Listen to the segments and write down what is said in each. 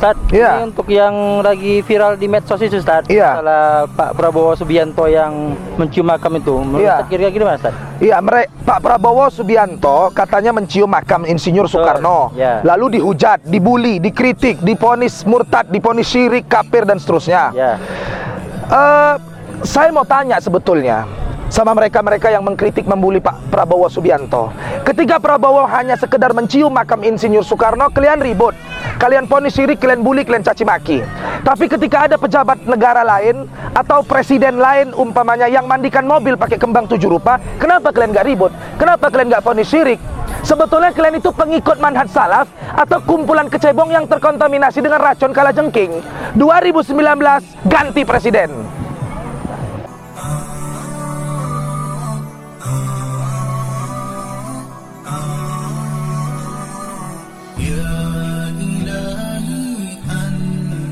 Ustaz, Iya. ini untuk yang lagi viral di medsos itu Ustaz, Iya. masalah Pak Prabowo Subianto yang mencium makam itu. Menurut Iya. Ustaz kira-kira gimana Ustaz? Iya, Pak Prabowo Subianto katanya mencium makam Insinyur Soekarno. Ya. Lalu dihujat, dibully, dikritik, diponis murtad, diponis syirik, kafir dan seterusnya. Ya. Saya mau tanya sebetulnya sama mereka-mereka yang mengkritik, membuli Pak Prabowo Subianto. Ketika Prabowo hanya sekedar mencium makam Insinyur Soekarno, kalian ribut, kalian ponis syirik, kalian bully, kalian caci maki. Tapi ketika ada pejabat negara lain atau presiden lain umpamanya yang mandikan mobil pakai kembang 7 rupa, kenapa kalian gak ribut? Kenapa kalian gak ponis syirik? Sebetulnya kalian itu pengikut manhaj salaf atau kumpulan kecebong yang terkontaminasi dengan racun kalajengking. 2019 ganti presiden.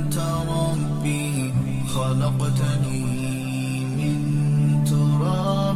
خلقتني من تراب